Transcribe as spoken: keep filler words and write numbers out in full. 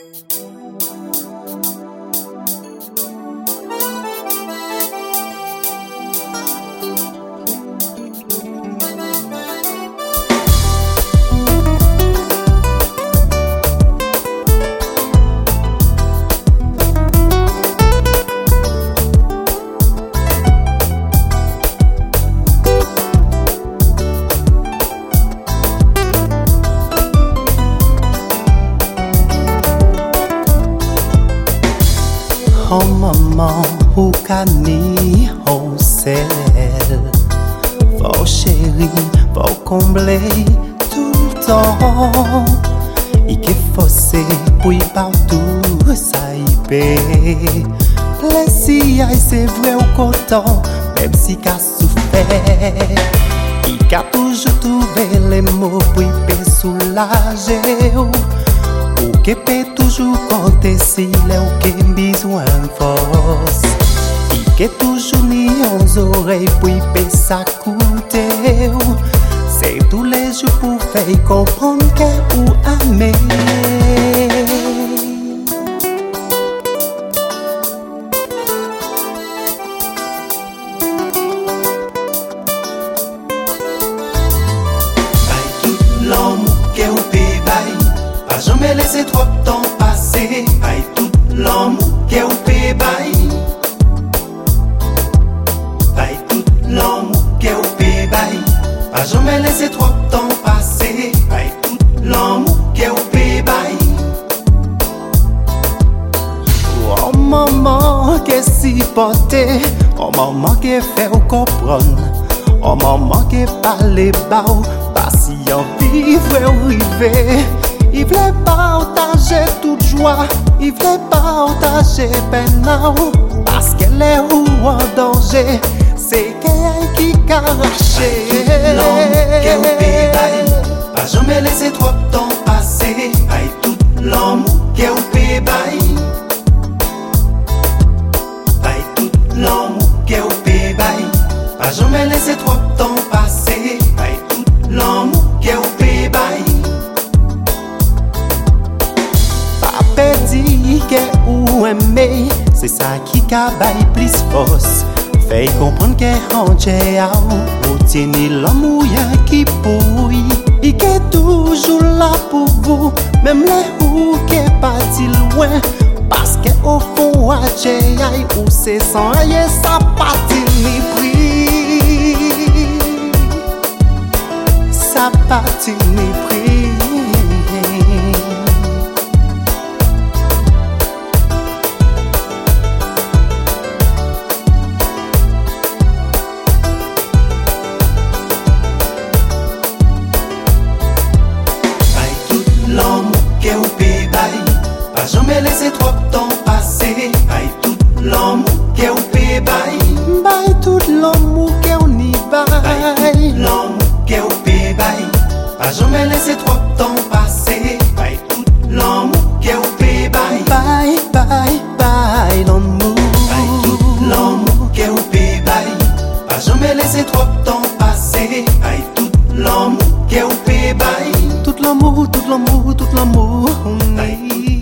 Oh maman, ou cani, oh sel. Faut chéri, faut combler tout le temps. Et que fossé, puis partout, ça y paie. Plaisir, c'est vrai au coton, même si qu'a souffert. Il a toujours trouvé les mots pour y soulager. Ou que peut toujours compter s'il est ou que besoin de force. Il que toujours ni aux oreilles pour y payer sa coûter. C'est tous les jours pour faire comprendre que ou aimer. Bye tout l'amour que ou paye bye. Pas jamais laisser trop de temps passer. Bye tout l'amour que ou paye bye. Bye tout l'amour que ou paye bye. Pas jamais laisser trop de temps passer. Bye tout l'amour que ou paye bye. Oh maman que si porté. Oh maman que fait ou comprendre. Oh maman que parle bas. Patient vivre ou river. Il voulait partager toute joie, il voulait partager peine. Parce qu'elle est ou en danger, c'est qu'elle qui cache. L'amour qu'elle paye bye, pas jamais laisser trop de temps passer. Bye tout l'amour qu'elle paye bye. Bye tout l'amour qu'elle paye bye, pas jamais laisser trop de temps passer. Bye tout l'amour qu'elle paye bye. Dit que ou aimer, c'est ça qui cabaye plus force. Fait comprendre que en tchèa ou tieni l'amour y'a qui pouille. Et que toujours là pour vous, même les ou qui parti loin. Parce que au fond à tchèa ou c'est sans aïe ça parti ni prix. Ça parti ni prix. L'amour qu'elle paye bye, pas jamais laisser trop de temps passer. Bye tout l'amour qu'elle paye bye. Bye tout l'amour qu'elle n'y bye. L'amour qu'elle paye bye, pas jamais laisser trop de temps passer. Bye tout l'amour qu'elle paye bye. Bye bye bye l'amour. Bye tout l'amour qu'elle paye bye, pas jamais laisser trop de temps passer. Bye tout l'amour qu'elle paye bye. Tout l'amour, tout l'amour, tout l'amour.